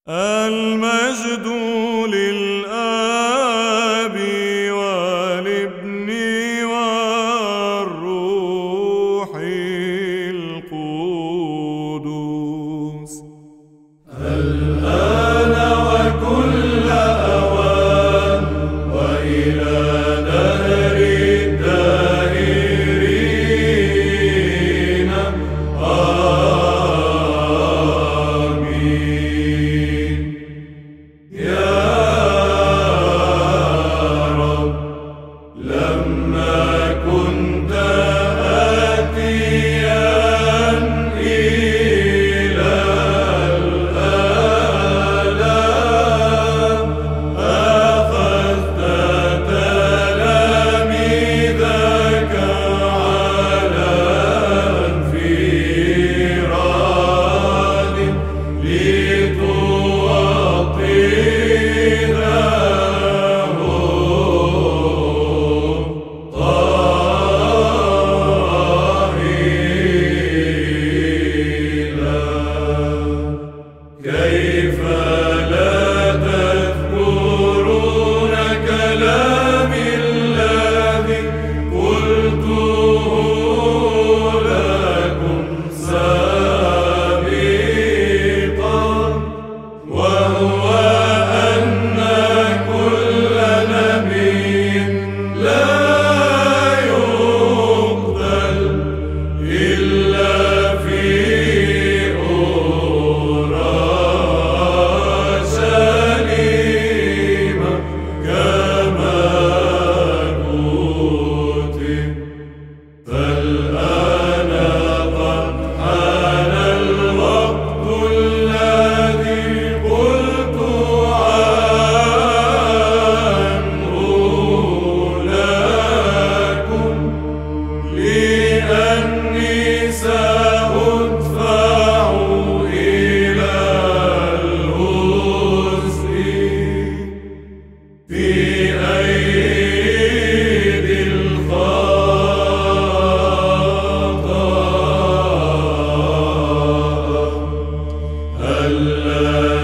المجد للآب والابن والروح القدس الآن وكل أوان وإلى دهر الداهرين آمين. يا رب لما كنت آتيا إلى الآلام أخذت تلاميذك على انفراد كيف لا تذكرون كلام الذي قلته لكم سابقا، وهو أن كل نبي لا يقبل إلا في أورشليم كما كتب. فالآن قد حان الوقت الذي قلت عنه لكم، لأني سأدفع إلى الهزء في أيدي الخطأ الذي